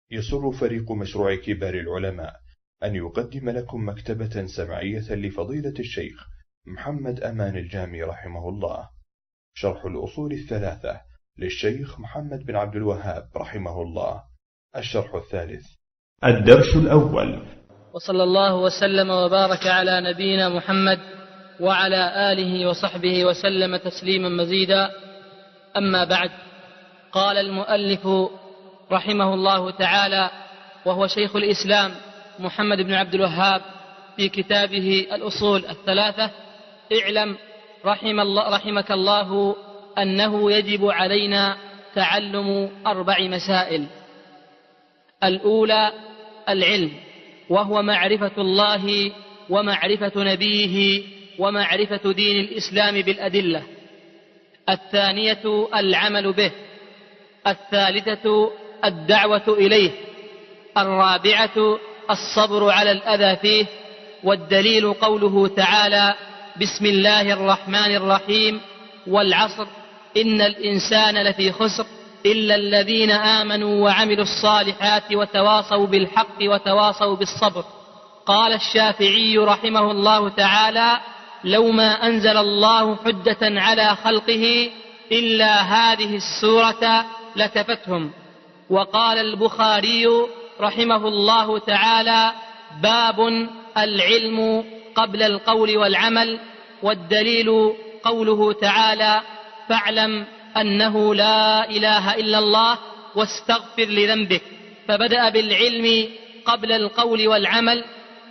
يسر فريق مشروع كبار العلماء أن يقدم لكم مكتبة سمعية لفضيلة الشيخ محمد أمان الجامي رحمه الله، شرح الأصول الثلاثة للشيخ محمد بن عبد الوهاب رحمه الله، الشرح الثالث. الدرس الأول. وصلى الله وسلم وبارك على نبينا محمد وعلى آله وصحبه وسلم تسليما مزيدا. أما بعد، قال المؤلف رحمه الله تعالى وهو شيخ الإسلام محمد بن عبد الوهاب في كتابه الأصول الثلاثة: اعلم رحمك الله أنه يجب علينا تعلم 4 مسائل. الأولى العلم، وهو معرفة الله ومعرفة نبيه ومعرفة دين الإسلام بالأدلة. الثانية العمل به. الثالثة الدعوة إليه. الرابعة الصبر على الأذى فيه. والدليل قوله تعالى: بسم الله الرحمن الرحيم، والعصر إن الإنسان لفي خسر إلا الذين آمنوا وعملوا الصالحات وتواصوا بالحق وتواصوا بالصبر. قال الشافعي رحمه الله تعالى: لو ما أنزل الله حجة على خلقه إلا هذه السورة لكفتهم. وقال البخاري رحمه الله تعالى: باب العلم قبل القول والعمل. والدليل قوله تعالى: فاعلم أنه لا إله إلا الله واستغفر لذنبك. فبدأ بالعلم قبل القول والعمل.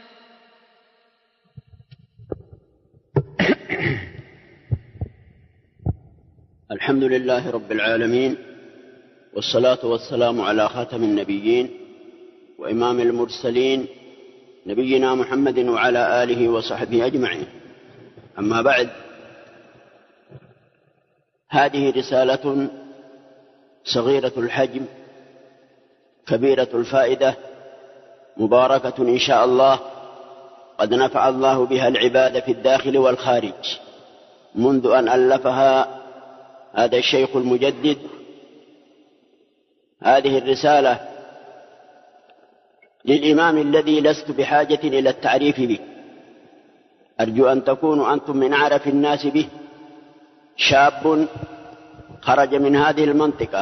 الحمد لله رب العالمين، والصلاة والسلام على خاتم النبيين وإمام المرسلين نبينا محمد وعلى آله وصحبه أجمعين. أما بعد، هذه رسالة صغيرة الحجم كبيرة الفائدة مباركة إن شاء الله، قد نفع الله بها العباد في الداخل والخارج منذ أن ألفها هذا الشيخ المجدد. هذه الرسالة للإمام الذي لست بحاجة إلى التعريف به، أرجو أن تكونوا أنتم من أعرف الناس به. شاب خرج من هذه المنطقة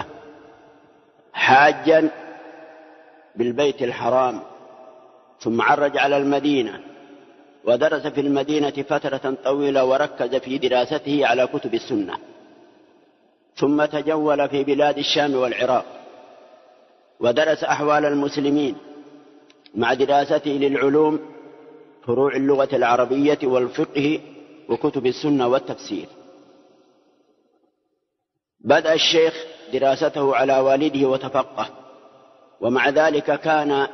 حاجا بالبيت الحرام، ثم عرج على المدينة ودرس في المدينة فترة طويلة وركز في دراسته على كتب السنة، ثم تجول في بلاد الشام والعراق ودرس أحوال المسلمين مع دراسته للعلوم، فروع اللغة العربية والفقه وكتب السنة والتفسير. بدأ الشيخ دراسته على والده وتفقه، ومع ذلك كان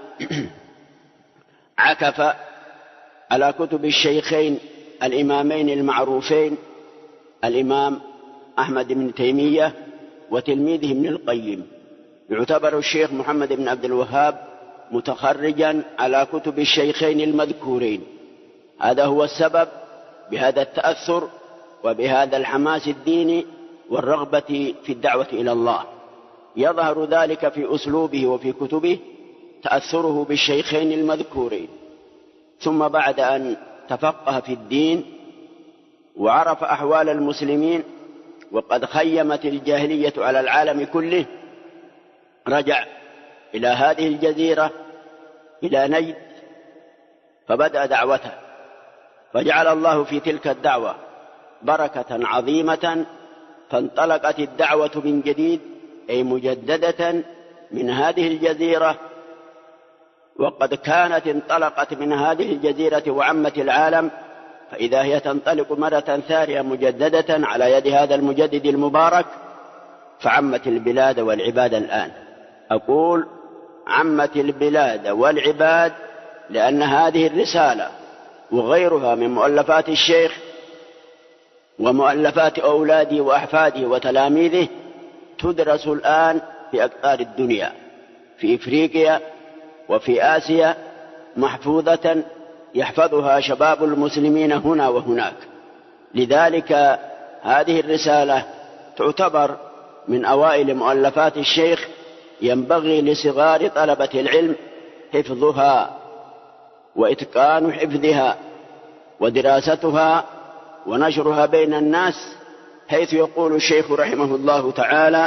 عكف على كتب الشيخين الإمامين المعروفين، الإمام أحمد بن تيمية وتلميذه ابن القيم. يعتبر الشيخ محمد بن عبد الوهاب متخرجا على كتب الشيخين المذكورين. هذا هو السبب بهذا التأثر وبهذا الحماس الديني والرغبة في الدعوة إلى الله. يظهر ذلك في أسلوبه وفي كتبه، تأثره بالشيخين المذكورين. ثم بعد أن تفقه في الدين وعرف أحوال المسلمين وقد خيمت الجاهلية على العالم كله، رجع إلى هذه الجزيرة إلى نجد فبدأ دعوته، فجعل الله في تلك الدعوة بركة عظيمة، فانطلقت الدعوة من جديد أي مجددة من هذه الجزيرة. وقد كانت انطلقت من هذه الجزيرة وعمت العالم، فإذا هي تنطلق مرة ثانية مجددة على يد هذا المجدد المبارك، فعمت البلاد والعباد. الآن أقول عمت البلاد والعباد لأن هذه الرسالة وغيرها من مؤلفات الشيخ ومؤلفات أولاده وأحفاده وتلاميذه تدرس الآن في أقطار الدنيا، في إفريقيا وفي آسيا، محفوظة يحفظها شباب المسلمين هنا وهناك. لذلك هذه الرسالة تعتبر من أوائل مؤلفات الشيخ ينبغي لصغار طلبة العلم حفظها وإتقان حفظها ودراستها ونشرها بين الناس، حيث يقول الشيخ رحمه الله تعالى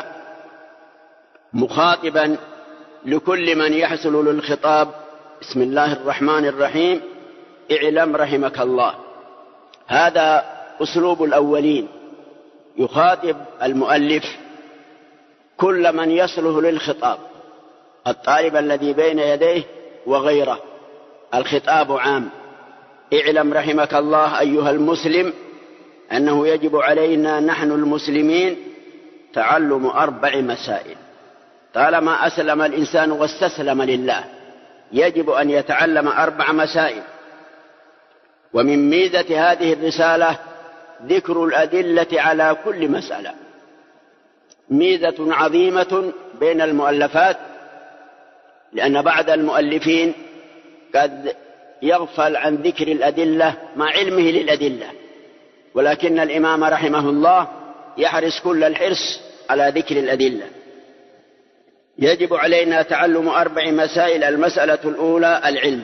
مخاطبا لكل من يحصل للخطاب: بسم الله الرحمن الرحيم، اعلم رحمك الله. هذا أسلوب الأولين، يخاطب المؤلف كل من يصله للخطاب، الطالب الذي بين يديه وغيره. الخطاب عام: اعلم رحمك الله أيها المسلم أنه يجب علينا نحن المسلمين تعلم 4 مسائل. طالما أسلم الإنسان واستسلم لله يجب أن يتعلم 4 مسائل. ومن ميزة هذه الرسالة ذكر الأدلة على كل مسألة، ميزة عظيمة بين المؤلفات، لأن بعض المؤلفين قد يغفل عن ذكر الأدلة مع علمه للأدلة، ولكن الإمام رحمه الله يحرص كل الحرص على ذكر الأدلة. يجب علينا تعلم 4 مسائل. المسألة الأولى العلم.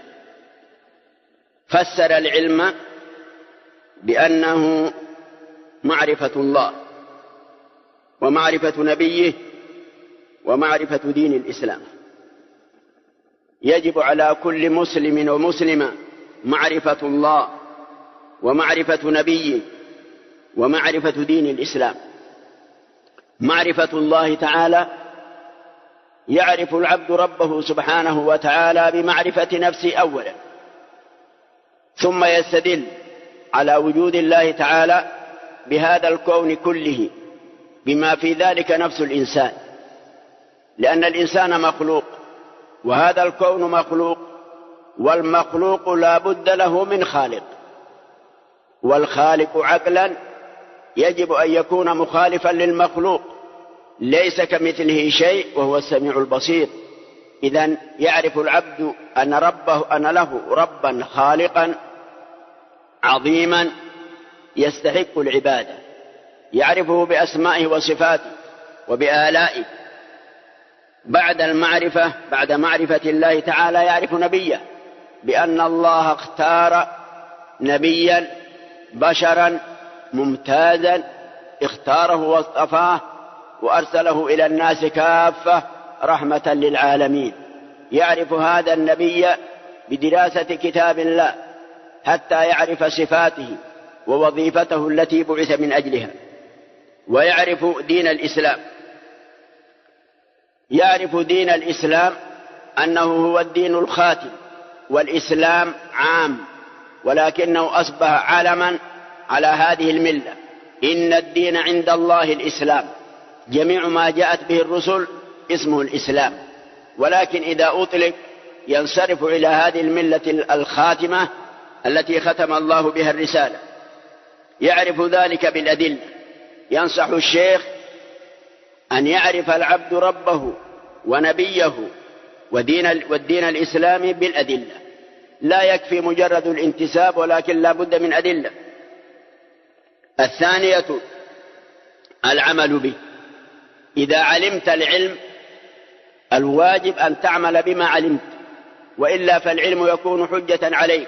فسر العلم بأنه معرفة الله ومعرفة نبيه ومعرفة دين الإسلام. يجب على كل مسلم ومسلمة معرفة الله ومعرفة نبيه ومعرفة دين الإسلام. معرفة الله تعالى: يعرف العبد ربه سبحانه وتعالى بمعرفة نفسه أولا، ثم يستدل على وجود الله تعالى بهذا الكون كله بما في ذلك نفس الإنسان، لأن الإنسان مخلوق وهذا الكون مخلوق، والمخلوق لا بد له من خالق، والخالق عقلا يجب أن يكون مخالفا للمخلوق، ليس كمثله شيء وهو السميع البصير. إذن يعرف العبد أن له ربا خالقا عظيما يستحق العبادة، يعرفه بأسمائه وصفاته وبآلائه. بعد معرفة الله تعالى يعرف نبيه، بأن الله اختار نبيا بشرا ممتازا، اختاره واصطفاه وأرسله إلى الناس كافة رحمة للعالمين. يعرف هذا النبي بدراسة كتاب الله حتى يعرف صفاته ووظيفته التي بعث من أجلها. ويعرف دين الإسلام. يعرف دين الإسلام أنه هو الدين الخاتم، والإسلام عام، ولكنه أصبح علما على هذه الملة. إن الدين عند الله الإسلام، جميع ما جاءت به الرسل اسمه الإسلام، ولكن إذا أطلق ينصرف إلى هذه الملة الخاتمة التي ختم الله بها الرسالة. يعرف ذلك بالأدلة. ينصح الشيخ أن يعرف العبد ربه ونبيه والدين الإسلامي بالأدلة، لا يكفي مجرد الانتساب، ولكن لا بد من أدلة. الثانية العمل به. إذا علمت العلم الواجب أن تعمل بما علمت، وإلا فالعلم يكون حجة عليك.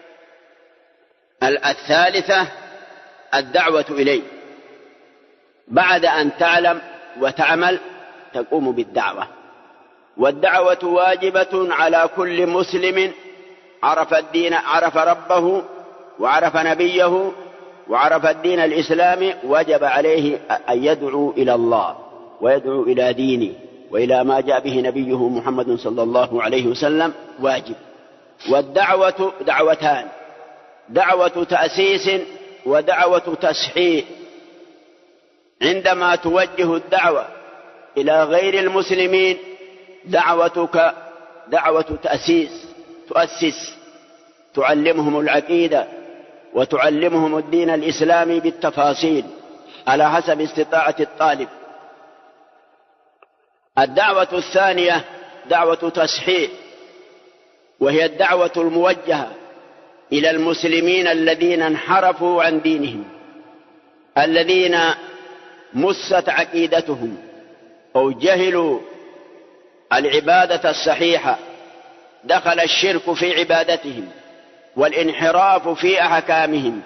الثالثة الدعوة إليه. بعد أن تعلم وتعمل تقوم بالدعوة، والدعوة واجبة على كل مسلم عرف الدين، عرف ربه وعرف نبيه وعرف الدين الإسلامي. وجب عليه أن يدعو إلى الله ويدعو إلى دينه وإلى ما جاء به نبيه محمد صلى الله عليه وسلم، واجب. والدعوة دعوتان: دعوة تأسيس ودعوة تصحيح. عندما توجه الدعوة إلى غير المسلمين دعوتك دعوة تأسيس، تؤسس، تعلمهم العقيدة وتعلمهم الدين الإسلامي بالتفاصيل على حسب استطاعة الطالب. الدعوة الثانية دعوة تصحيح، وهي الدعوة الموجهة إلى المسلمين الذين انحرفوا عن دينهم، الذين مست عقيدتهم أو جهلوا العبادة الصحيحة دخل الشرك في عبادتهم والانحراف في أحكامهم.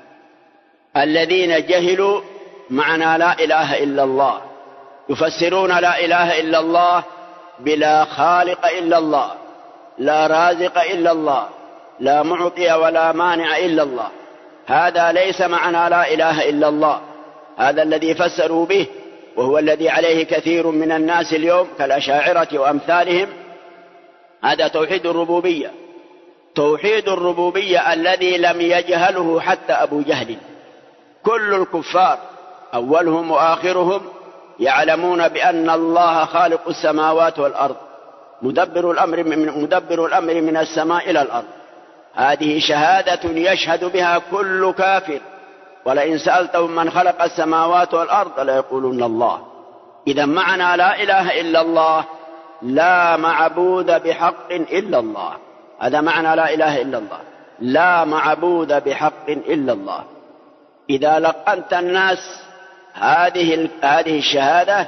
الذين جهلوا معنى لا إله إلا الله يفسرون لا إله إلا الله بلا خالق إلا الله، لا رازق إلا الله، لا معطي ولا مانع إلا الله. هذا ليس معنى لا إله إلا الله، هذا الذي فسروا به، وهو الذي عليه كثير من الناس اليوم كالأشاعرة وأمثالهم. هذا توحيد الربوبية، توحيد الربوبية الذي لم يجهله حتى أبو جهل. كل الكفار أولهم وآخرهم يعلمون بأن الله خالق السماوات والأرض، مدبر الأمر من السماء إلى الأرض. هذه شهادة يشهد بها كل كافر، ولئن سألتهم من خلق السماوات والأرض ليقولون الله. إذا معنى لا إله إلا الله لا معبود بحق إلا الله، هذا معنى لا إله إلا الله، لا معبود بحق إلا الله. إذا لقنت الناس هذه الشهادة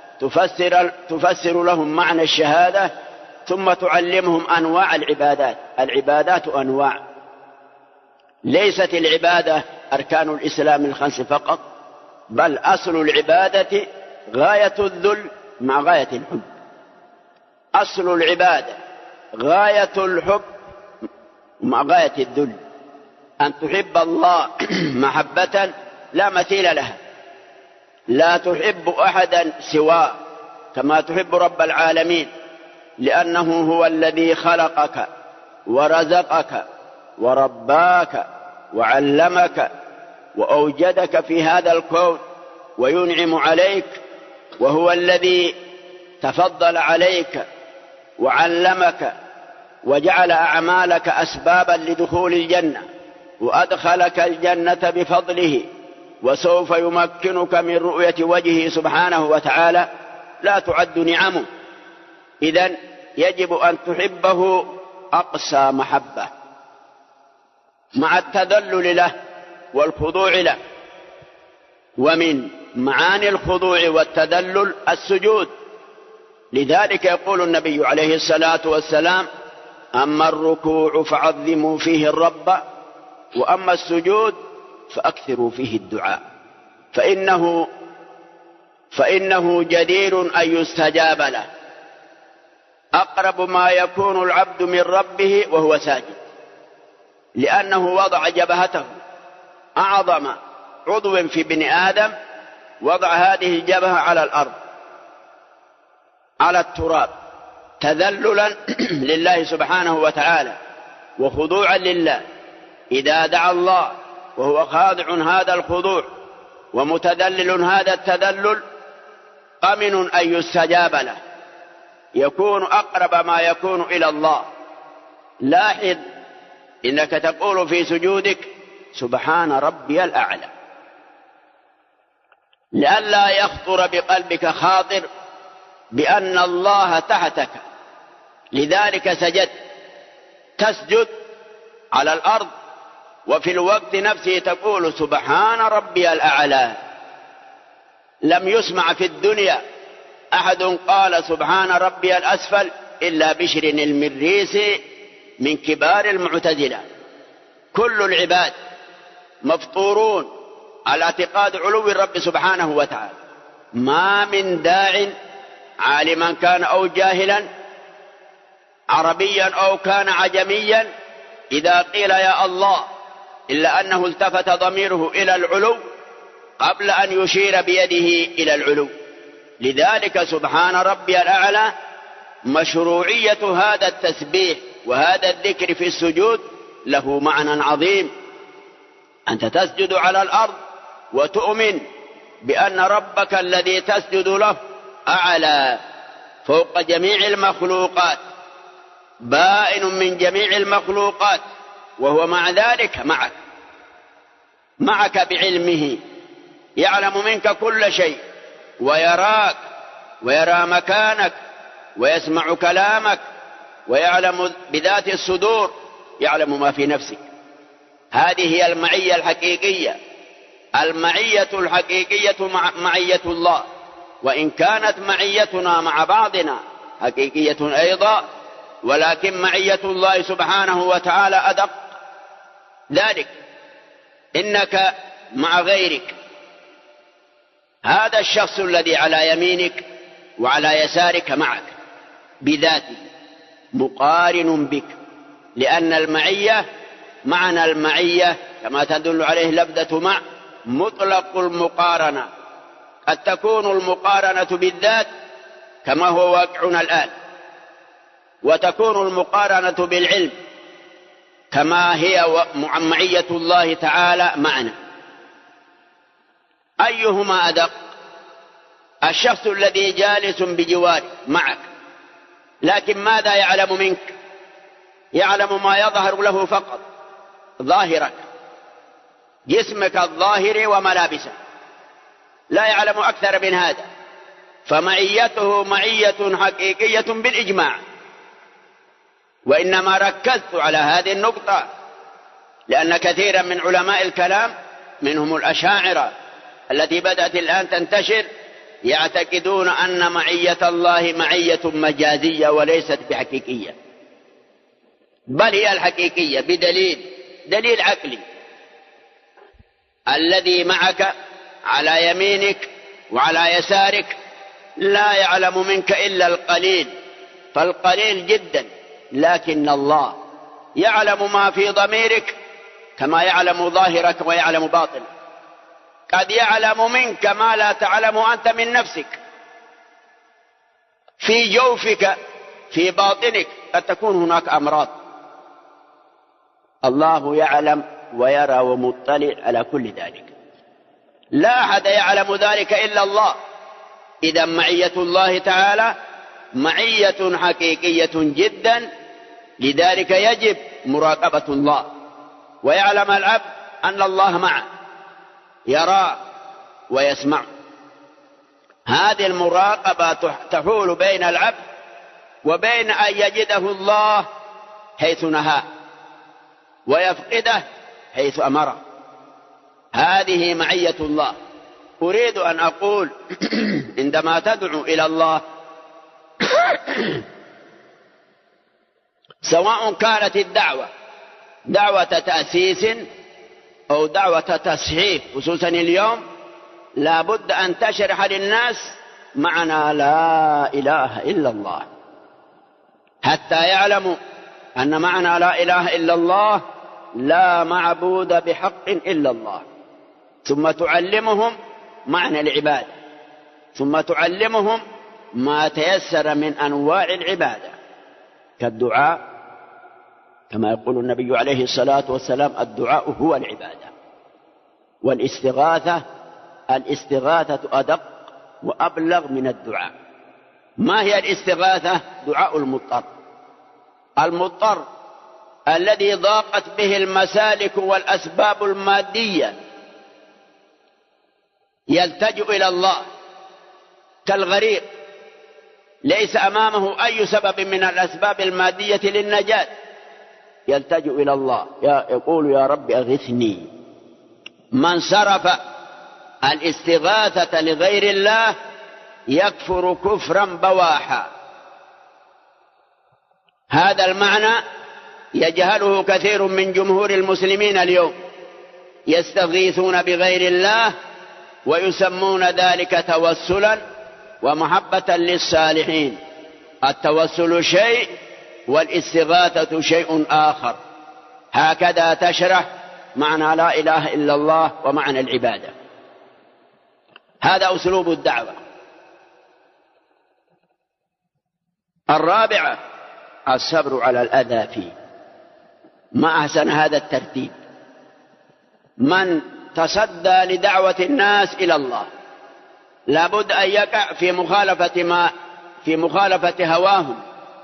تفسر لهم معنى الشهادة، ثم تعلمهم أنواع العبادات. العبادات أنواع، ليست العبادة أركان الإسلام الخمس فقط، بل أصل العبادة غاية الذل مع غاية الحب. أصل العبادة غاية الحب مع غاية الذل، أن تحب الله محبة لا مثيل لها، لا تحب أحدا سواه كما تحب رب العالمين، لأنه هو الذي خلقك ورزقك ورباك وعلمك وأوجدك في هذا الكون وينعم عليك، وهو الذي تفضل عليك وعلمك وجعل أعمالك أسبابا لدخول الجنة، وأدخلك الجنة بفضله، وسوف يمكنك من رؤية وجهه سبحانه وتعالى لا تعد نعمه. إذن يجب أن تحبه أقصى محبة مع التذلل له والخضوع له. ومن معاني الخضوع والتذلل السجود، لذلك يقول النبي عليه الصلاة والسلام: أما الركوع فعظموا فيه الرب، وأما السجود فأكثروا فيه الدعاء، فإنه جدير أن يستجاب له. أقرب ما يكون العبد من ربه وهو ساجد، لأنه وضع جبهته، أعظم عضو في ابن آدم وضع هذه الجبهة على الأرض على التراب، تذللا لله سبحانه وتعالى وخضوعا لله. إذا دعا الله وهو خاضع هذا الخضوع ومتذلل هذا التذلل، أمن أن يستجاب له، يكون أقرب ما يكون إلى الله. لاحظ إنك تقول في سجودك: سبحان ربي الأعلى، لئلا يخطر بقلبك خاطر بأن الله تحتك، لذلك سجدت. تسجد على الأرض وفي الوقت نفسه تقول: سبحان ربي الأعلى. لم يسمع في الدنيا أحد قال سبحان ربي الأسفل إلا بشر المريسي من كبار المعتزلة. كل العباد مفطورون على اعتقاد علو الرب سبحانه وتعالى. ما من داع عالما كان أو جاهلا، عربيا أو كان عجميا، إذا قيل يا الله إلا أنه التفت ضميره إلى العلو قبل أن يشير بيده إلى العلو. لذلك سبحان ربي الأعلى مشروعية هذا التسبيح وهذا الذكر في السجود له معنى عظيم. أنت تسجد على الأرض وتؤمن بأن ربك الذي تسجد له أعلى فوق جميع المخلوقات، بائن من جميع المخلوقات، وهو مع ذلك معك بعلمه، يعلم منك كل شيء، ويراك ويرى مكانك ويسمع كلامك، ويعلم بذات الصدور، يعلم ما في نفسك. هذه هي المعية الحقيقية. المعية الحقيقية معية الله، وإن كانت معيتنا مع بعضنا حقيقية أيضا، ولكن معية الله سبحانه وتعالى أدق. ذلك إنك مع غيرك، هذا الشخص الذي على يمينك وعلى يسارك معك بذاته مقارن بك، لأن المعية معنى المعية كما تدل عليه لفظة مع مطلق المقارنة. قد تكون المقارنة بالذات كما هو واقعنا الآن، وتكون المقارنة بالعلم كما هي معية الله تعالى معنا. أيهما أدق؟ الشخص الذي جالس بجوارك معك، لكن ماذا يعلم منك؟ يعلم ما يظهر له فقط، ظاهرك، جسمك الظاهر وملابسك، لا يعلم أكثر من هذا، فمعيته معية حقيقية بالإجماع. وإنما ركزت على هذه النقطة لأن كثيرا من علماء الكلام منهم الأشاعرة التي بدأت الآن تنتشر يعتقدون أن معية الله معية مجازية وليست بحقيقية، بل هي الحقيقية بدليل عقلي. الذي معك على يمينك وعلى يسارك لا يعلم منك إلا القليل، فالقليل جدا، لكن الله يعلم ما في ضميرك كما يعلم ظاهرك ويعلم باطنك. قد يعلم منك ما لا تعلم أنت من نفسك، في جوفك في باطنك قد تكون هناك أمراض. الله يعلم ويرى ومطلع على كل ذلك، لا أحد يعلم ذلك إلا الله. إذا معية الله تعالى معية حقيقية جدا، لذلك يجب مراقبة الله، ويعلم العبد أن الله معه يرى ويسمع. هذه المراقبة تحول بين العبد وبين أن يجده الله حيث نهاه ويفقده حيث أمره. هذه معية الله. أريد أن أقول عندما تدعو إلى الله سواء كانت الدعوة دعوة تأسيس أو دعوة تصحيح، خصوصا اليوم لا بد أن تشرح للناس معنى لا إله إلا الله، حتى يعلموا أن معنى لا إله إلا الله لا معبود بحق إلا الله. ثم تعلمهم معنى العبادة، ثم تعلمهم ما تيسر من أنواع العبادة كالدعاء، كما يقول النبي عليه الصلاة والسلام الدعاء هو العبادة، والاستغاثة الاستغاثة أدق وأبلغ من الدعاء. ما هي الاستغاثة؟ دعاء المضطر الذي ضاقت به المسالك والأسباب المادية يلتجئ إلى الله كالغريق ليس أمامه أي سبب من الأسباب المادية للنجاة، يلتجئ إلى الله يقول يا رب أغثني. من صرف الاستغاثة لغير الله يكفر كفرا بواحا. هذا المعنى يجهله كثير من جمهور المسلمين اليوم، يستغيثون بغير الله ويسمون ذلك توسلا ومحبة للصالحين. التوسل شيء والاستغاثة شيء آخر. هكذا تشرح معنى لا إله إلا الله ومعنى العبادة. هذا أسلوب الدعوة. الرابعة الصبر على الأذى فيه. ما أحسن هذا الترتيب. من تصدى لدعوة الناس إلى الله لابد أن يقع في مخالفة هواهم.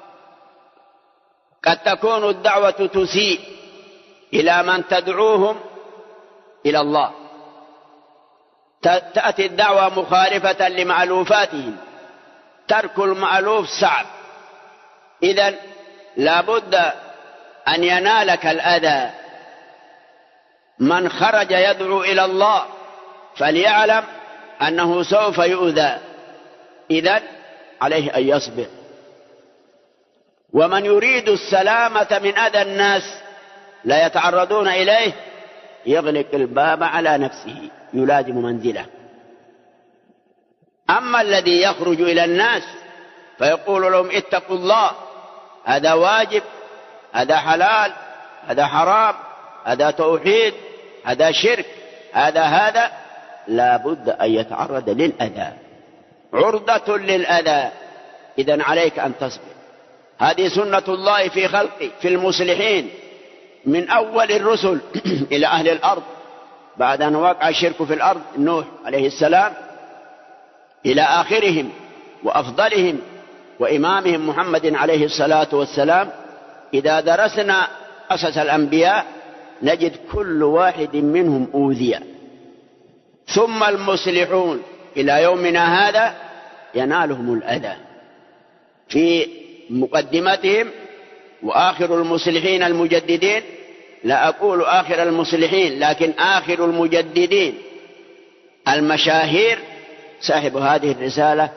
قد تكون الدعوة تسيء إلى من تدعوهم إلى الله، تأتي الدعوة مخالفة لمألوفاتهم، ترك المألوف صعب. إذن لابد أن ينالك الأذى. من خرج يدعو إلى الله فليعلم أنه سوف يؤذى، إذن عليه أن يصبر ومن يريد السلامة من أذى الناس لا يتعرضون إليه يغلق الباب على نفسه، يلازم منزله. أما الذي يخرج إلى الناس فيقول لهم اتقوا الله، هذا واجب، هذا حلال، هذا حرام، هذا توحيد، هذا شرك، هذا لا بد أن يتعرض للأذى، عرضة للأذى. إذن عليك أن تصبر. هذه سنة الله في خلقه في المصلحين من أول الرسل إلى أهل الأرض بعد أن وقع الشرك في الأرض، نوح عليه السلام، إلى آخرهم وأفضلهم وإمامهم محمد عليه الصلاة والسلام. إذا درسنا قصص الأنبياء نجد كل واحد منهم أوذي، ثم المصلحون إلى يومنا هذا ينالهم الأذى. في مقدمتهم وآخر المصلحين المجددين، لا أقول آخر المصلحين لكن آخر المجددين المشاهير صاحب هذه الرسالة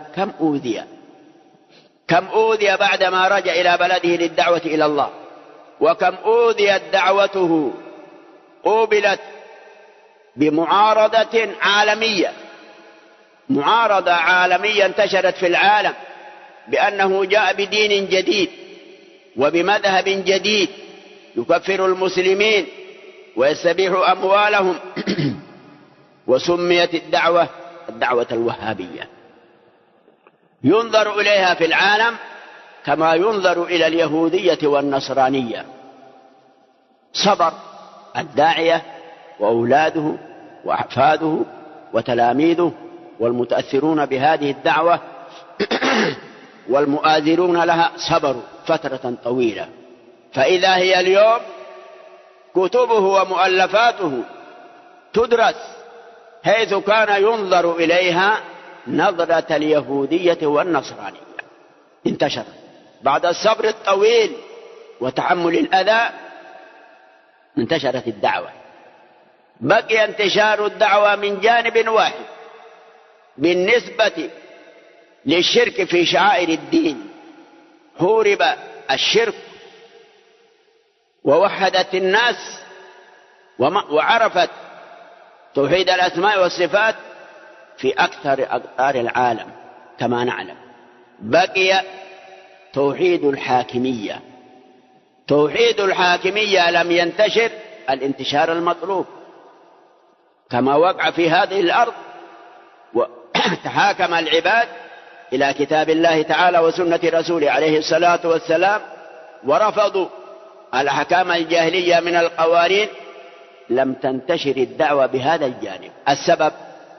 كم أوذي بعدما رجع إلى بلده للدعوة إلى الله، وكم أوذيت دعوته قوبلت بمعارضة عالمية، معارضة عالمية انتشرت في العالم بأنه جاء بدين جديد وبمذهب جديد يكفر المسلمين ويستبيح أموالهم وسميت الدعوة الوهابية. ينظر إليها في العالم كما ينظر إلى اليهودية والنصرانية. صبر الداعية وأولاده وأحفاده وتلاميذه والمتأثرون بهذه الدعوة والمؤازرون لها صبروا فترة طويلة، فإذا هي اليوم كتبه ومؤلفاته تدرس حيث كان ينظر إليها نظرة اليهودية والنصرانية. انتشر بعد الصبر الطويل وتحمل الأذى، انتشرت الدعوة. بقي انتشار الدعوة من جانب واحد بالنسبة للشرك في شعائر الدين، هورب الشرك ووحدت الناس وعرفت توحيد الأسماء والصفات في أكثر أقطار العالم كما نعلم. بقي توحيد الحاكمية. توحيد الحاكمية لم ينتشر الانتشار المطلوب كما وقع في هذه الأرض، وتحاكم العباد إلى كتاب الله تعالى وسنة رسوله عليه الصلاة والسلام ورفضوا الأحكام الجاهلية من القوانين. لم تنتشر الدعوة بهذا الجانب. السبب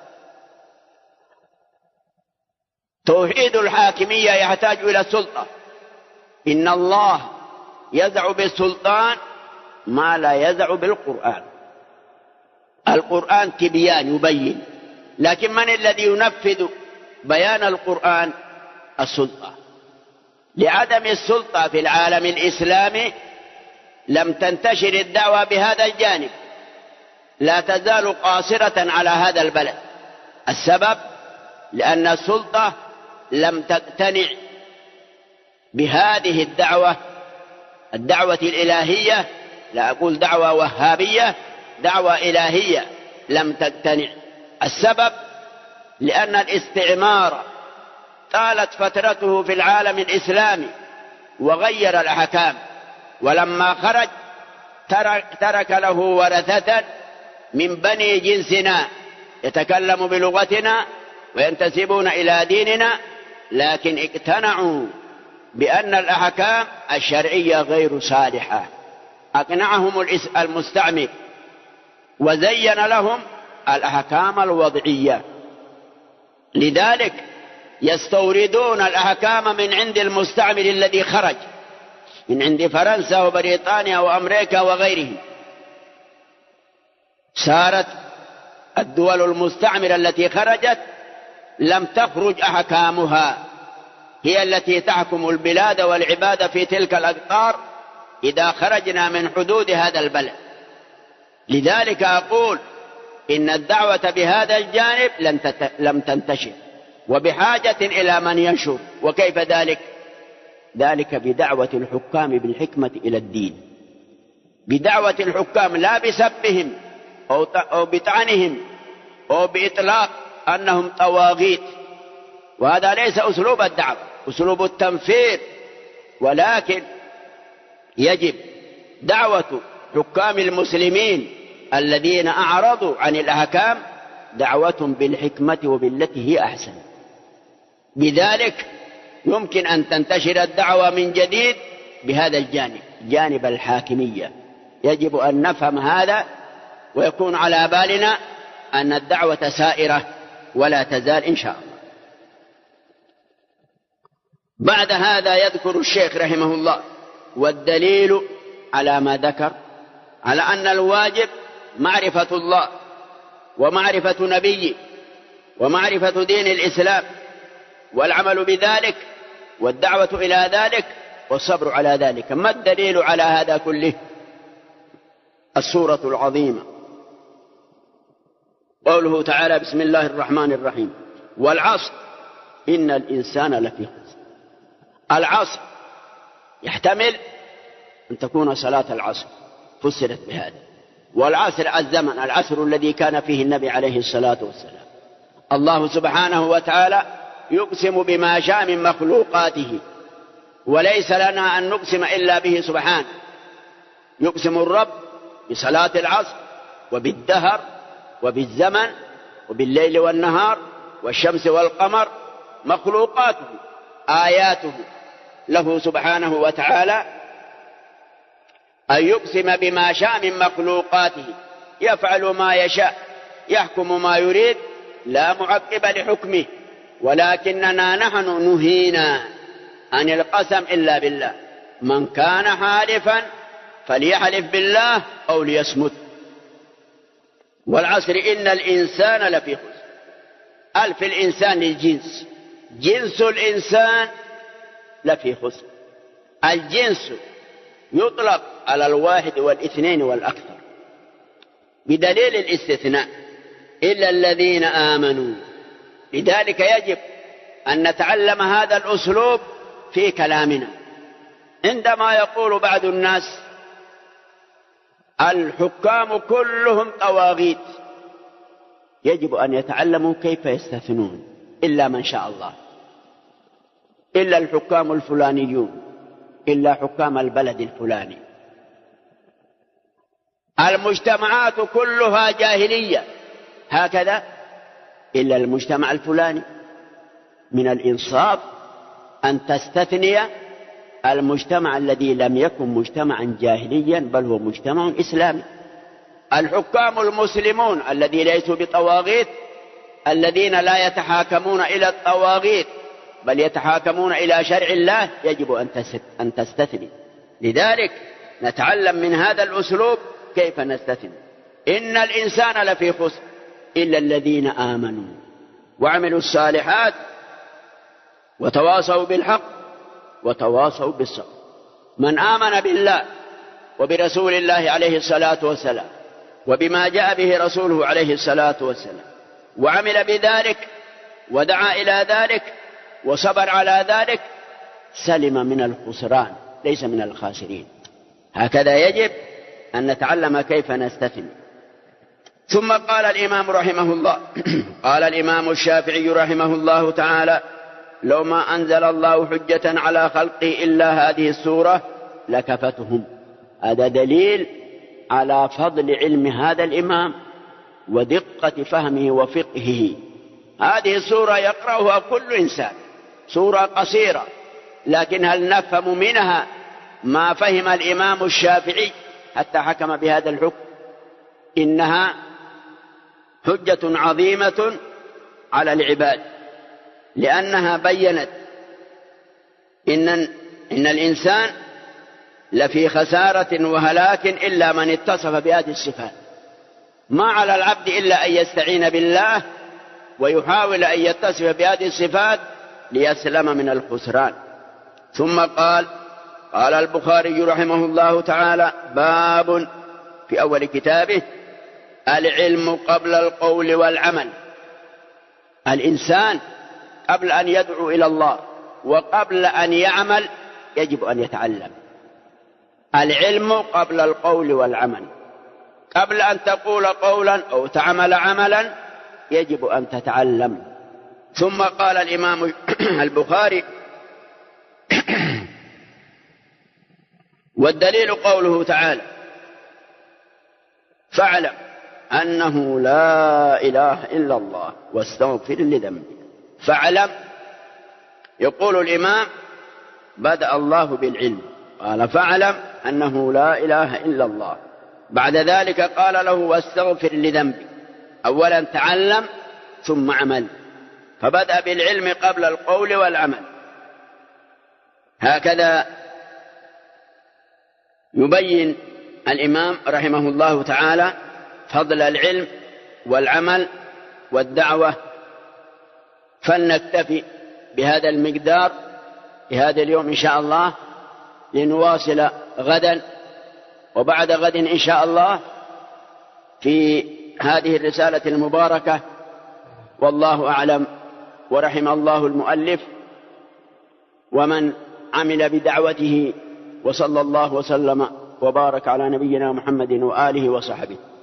توحيد الحاكمية يحتاج إلى السلطة. إن الله يزع بالسلطان ما لا يزع بالقرآن. القرآن تبيان يبين، لكن من الذي ينفذ بيان القرآن؟ السلطة. لعدم السلطة في العالم الإسلامي لم تنتشر الدعوة بهذا الجانب، لا تزال قاصرة على هذا البلد. السبب لأن السلطة لم تقتنع بهذه الدعوة الإلهية، لا أقول دعوة وهابية، دعوة إلهية لم تقتنع. السبب لأن الاستعمار طالت فترته في العالم الإسلامي وغير الأحكام، ولما خرج ترك له ورثة من بني جنسنا يتكلم بلغتنا وينتسبون إلى ديننا، لكن اقتنعوا بأن الأحكام الشرعية غير صالحة. أقنعهم المستعمر وزين لهم الأحكام الوضعية، لذلك يستوردون الأحكام من عند المستعمر الذي خرج من عند فرنسا وبريطانيا وأمريكا وغيرهم. صارت الدول المستعمرة التي خرجت لم تخرج أحكامها، هي التي تحكم البلاد والعباد في تلك الأقطار إذا خرجنا من حدود هذا البلد. لذلك أقول إن الدعوة بهذا الجانب لم تنتشر، وبحاجة إلى من ينشر. وكيف ذلك؟ ذلك بدعوة الحكام بالحكمة إلى الدين، بدعوة الحكام لا بسبهم أو بطعنهم أو بإطلاق أنهم طواغيت، وهذا ليس أسلوب الدعوة، أسلوب التنفير، ولكن يجب دعوة حكام المسلمين الذين أعرضوا عن الأحكام دعوة بالحكمة وبالتي هي أحسن. بذلك يمكن أن تنتشر الدعوة من جديد بهذا الجانب، جانب الحاكمية. يجب أن نفهم هذا ويكون على بالنا أن الدعوة سائرة ولا تزال إن شاء الله. بعد هذا يذكر الشيخ رحمه الله والدليل على ما ذكر على أن الواجب معرفة الله ومعرفة نبيه ومعرفة دين الإسلام والعمل بذلك والدعوة إلى ذلك والصبر على ذلك. ما الدليل على هذا كله؟ السورة العظيمة، قوله تعالى: بسم الله الرحمن الرحيم، والعصر إن الإنسان لفي خسر. العصر يحتمل أن تكون صلاة العصر فسرت بهذا، والعصر الزمن، العصر الذي كان فيه النبي عليه الصلاة والسلام. الله سبحانه وتعالى يقسم بما شاء من مخلوقاته، وليس لنا أن نقسم إلا به سبحانه. يقسم الرب بصلاة العصر وبالدهر وبالزمن وبالليل والنهار والشمس والقمر، مخلوقاته آياته له سبحانه وتعالى، أن يقسم بما شاء من مخلوقاته، يفعل ما يشاء، يحكم ما يريد، لا معقب لحكمه. ولكننا نحن نهينا عن القسم إلا بالله. من كان حالفا فليحلف بالله أو ليصمت. والعصر إن الإنسان لفي خسر. ألف الإنسان للجنس، جنس الإنسان لفي خسر. الجنس يطلق على الواحد والاثنين والأكثر بدليل الاستثناء، إلا الذين آمنوا. لذلك يجب أن نتعلم هذا الأسلوب في كلامنا. عندما يقول بعض الناس الحكام كلهم طواغيت، يجب أن يتعلموا كيف يستثنون، إلا من شاء الله، إلا الحكام الفلانيون، إلا حكام البلد الفلاني. المجتمعات كلها جاهلية هكذا إلا المجتمع الفلاني. من الإنصاف أن تستثني المجتمع الذي لم يكن مجتمعا جاهليا بل هو مجتمع إسلامي. الحكام المسلمون الذين ليسوا بطواغيت، الذين لا يتحاكمون إلى الطواغيت بل يتحاكمون إلى شرع الله، يجب أن تستثني. لذلك نتعلم من هذا الأسلوب كيف نستثني. إن الإنسان لفي خسر إلا الذين آمنوا وعملوا الصالحات وتواصوا بالحق وتواصوا بالصبر. من آمن بالله وبرسول الله عليه الصلاة والسلام وبما جاء به رسوله عليه الصلاة والسلام وعمل بذلك ودعا إلى ذلك وصبر على ذلك سلم من الخسران ليس من الخاسرين. هكذا يجب أن نتعلم كيف نستثني. ثم قال الإمام رحمه الله قال الإمام الشافعي رحمه الله تعالى: لو ما أنزل الله حجة على خلقه إلا هذه السورة لكفتهم. هذا دليل على فضل علم هذا الإمام ودقة فهمه وفقهه. هذه السورة يقرأها كل إنسان، سورة قصيرة، لكن هل نفهم منها ما فهم الإمام الشافعي حتى حكم بهذا الحكم؟ إنها حجة عظيمة على العباد، لأنها بيّنت إن الإنسان لفي خسارة وهلاك إلا من اتصف بهذه الصفات. ما على العبد إلا أن يستعين بالله ويحاول أن يتصف بهذه الصفات ليسلم من الخسران. ثم قال البخاري رحمه الله تعالى: باب في أول كتابه: العلم قبل القول والعمل. الإنسان قبل أن يدعو إلى الله وقبل أن يعمل يجب أن يتعلم. العلم قبل القول والعمل. قبل أن تقول قولا أو تعمل عملا يجب أن تتعلم. ثم قال الإمام البخاري والدليل قوله تعالى فاعلم أنه لا إله إلا الله واستغفر لذنبك. فاعلم، يقول الإمام بدأ الله بالعلم، قال فاعلم أنه لا إله إلا الله، بعد ذلك قال له واستغفر لذنبك. أولا تعلم ثم عمل، فبدأ بالعلم قبل القول والعمل. هكذا يبين الإمام رحمه الله تعالى فضل العلم والعمل والدعوة. فلنكتفي بهذا المقدار في هذا اليوم إن شاء الله، لنواصل غدا وبعد غد إن شاء الله في هذه الرسالة المباركة. والله أعلم، ورحم الله المؤلف ومن عمل بدعوته، وصلى الله وسلم وبارك على نبينا محمد وآله وصحبه.